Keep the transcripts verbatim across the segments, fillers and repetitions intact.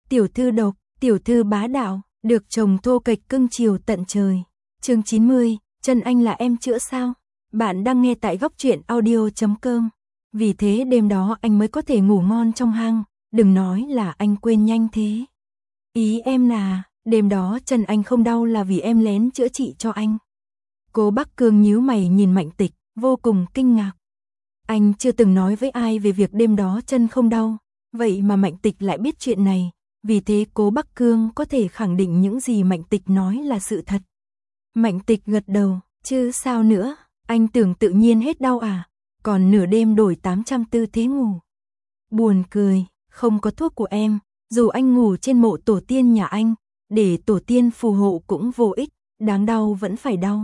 tiểu thư độc, tiểu thư bá đạo, được chồng thô kệch cưng chiều tận trời. Chương chín mươi, Trần Anh là em chữa sao? Bạn đang nghe tại góc truyện audio chấm com. Vì thế đêm đó anh mới có thể ngủ ngon trong hang, đừng nói là anh quên nhanh thế. Ý em là, đêm đó Trần Anh không đau là vì em lén chữa trị cho anh. Cố Bắc Cương nhíu mày nhìn Mạnh Tịch, vô cùng kinh ngạc. Anh chưa từng nói với ai về việc đêm đó chân không đau, vậy mà Mạnh Tịch lại biết chuyện này, vì thế Cố Bắc Cương có thể khẳng định những gì Mạnh Tịch nói là sự thật. Mạnh Tịch gật đầu, chứ sao nữa, anh tưởng tự nhiên hết đau à, còn nửa đêm đổi tám trăm tư thế ngủ. Buồn cười, không có thuốc của em, dù anh ngủ trên mộ tổ tiên nhà anh, để tổ tiên phù hộ cũng vô ích, đáng đau vẫn phải đau.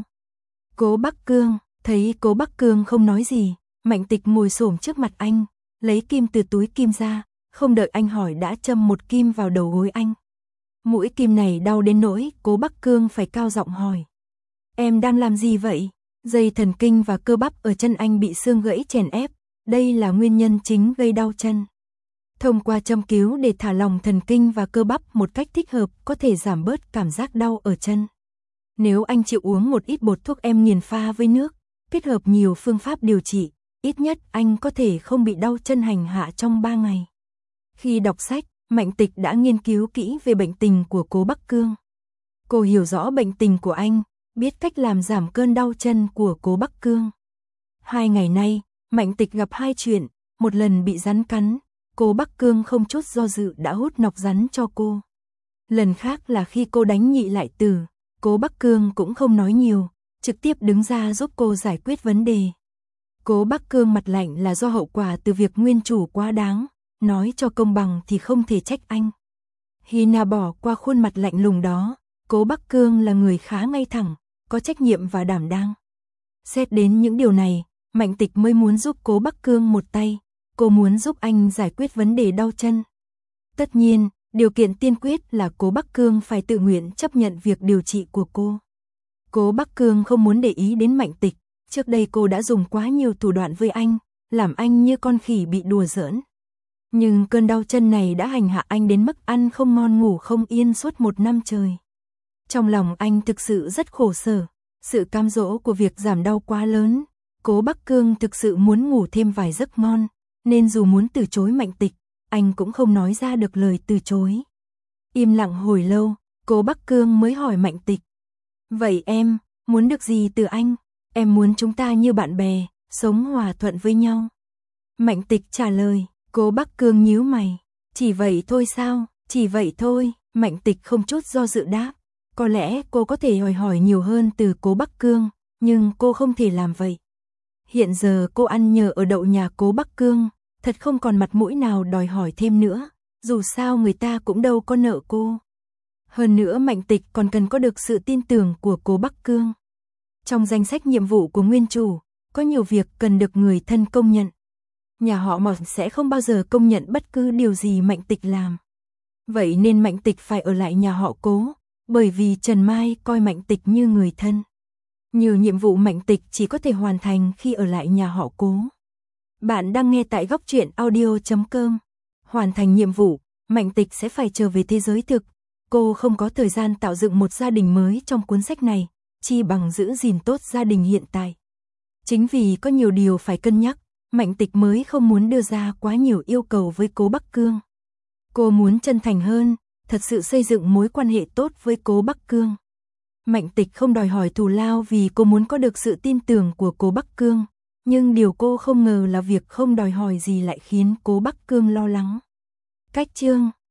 Cố Bắc Cương, thấy Cố Bắc Cương không nói gì, Mạnh Tịch ngồi xổm trước mặt anh, lấy kim từ túi kim ra, không đợi anh hỏi đã châm một kim vào đầu gối anh. Mũi kim này đau đến nỗi Cố Bắc Cương phải cao giọng hỏi. Em đang làm gì vậy? Dây thần kinh và cơ bắp ở chân anh bị xương gãy chèn ép, đây là nguyên nhân chính gây đau chân. Thông qua châm cứu để thả lỏng thần kinh và cơ bắp một cách thích hợp có thể giảm bớt cảm giác đau ở chân. Nếu anh chịu uống một ít bột thuốc em nghiền pha với nước, kết hợp nhiều phương pháp điều trị, ít nhất anh có thể không bị đau chân hành hạ trong ba ngày. Khi đọc sách, Mạnh Tịch đã nghiên cứu kỹ về bệnh tình của Cố Bắc Cương. Cô hiểu rõ bệnh tình của anh, biết cách làm giảm cơn đau chân của Cố Bắc Cương. Hai ngày nay, Mạnh Tịch gặp hai chuyện, một lần bị rắn cắn, Cố Bắc Cương không chút do dự đã hút nọc rắn cho cô. Lần khác là khi cô đánh Nhị Lại Tử, Cố Bắc Cương cũng không nói nhiều, trực tiếp đứng ra giúp cô giải quyết vấn đề. Cố Bắc Cương mặt lạnh là do hậu quả từ việc nguyên chủ quá đáng, nói cho công bằng thì không thể trách anh. Hina bỏ qua khuôn mặt lạnh lùng đó, Cố Bắc Cương là người khá ngay thẳng, có trách nhiệm và đảm đang. Xét đến những điều này, Mạnh Tịch mới muốn giúp Cố Bắc Cương một tay, cô muốn giúp anh giải quyết vấn đề đau chân. Tất nhiên, điều kiện tiên quyết là Cố Bắc Cương phải tự nguyện chấp nhận việc điều trị của cô. Cố Bắc Cương không muốn để ý đến Mạnh Tịch, trước đây cô đã dùng quá nhiều thủ đoạn với anh, làm anh như con khỉ bị đùa giỡn. Nhưng cơn đau chân này đã hành hạ anh đến mức ăn không ngon ngủ không yên suốt một năm trời. Trong lòng anh thực sự rất khổ sở, sự cam dỗ của việc giảm đau quá lớn, Cố Bắc Cương thực sự muốn ngủ thêm vài giấc ngon, nên dù muốn từ chối Mạnh Tịch, anh cũng không nói ra được lời từ chối. Im lặng hồi lâu, Cố Bắc Cương mới hỏi Mạnh Tịch. Vậy em, muốn được gì từ anh? Em muốn chúng ta như bạn bè, sống hòa thuận với nhau. Mạnh Tịch trả lời, Cố Bắc Cương nhíu mày. Chỉ vậy thôi sao? Chỉ vậy thôi, Mạnh Tịch không chút do dự đáp. Có lẽ cô có thể hỏi hỏi nhiều hơn từ Cố Bắc Cương, nhưng cô không thể làm vậy. Hiện giờ cô ăn nhờ ở đậu nhà Cố Bắc Cương, thật không còn mặt mũi nào đòi hỏi thêm nữa, dù sao người ta cũng đâu có nợ cô. Hơn nữa Mạnh Tịch còn cần có được sự tin tưởng của Cố Bắc Cương. Trong danh sách nhiệm vụ của nguyên chủ, có nhiều việc cần được người thân công nhận. Nhà họ Mộc sẽ không bao giờ công nhận bất cứ điều gì Mạnh Tịch làm. Vậy nên Mạnh Tịch phải ở lại nhà họ Cố, bởi vì Trần Mai coi Mạnh Tịch như người thân. Nhiều nhiệm vụ Mạnh Tịch chỉ có thể hoàn thành khi ở lại nhà họ Cố. Bạn đang nghe tại góc truyện audio chấm com. Hoàn thành nhiệm vụ, Mạnh Tịch sẽ phải trở về thế giới thực. Cô không có thời gian tạo dựng một gia đình mới trong cuốn sách này, chi bằng giữ gìn tốt gia đình hiện tại. Chính vì có nhiều điều phải cân nhắc, Mạnh Tịch mới không muốn đưa ra quá nhiều yêu cầu với Cố Bắc Cương. Cô muốn chân thành hơn, thật sự xây dựng mối quan hệ tốt với Cố Bắc Cương. Mạnh Tịch không đòi hỏi thù lao vì cô muốn có được sự tin tưởng của Cố Bắc Cương, nhưng điều cô không ngờ là việc không đòi hỏi gì lại khiến Cố Bắc Cương lo lắng. Cách chương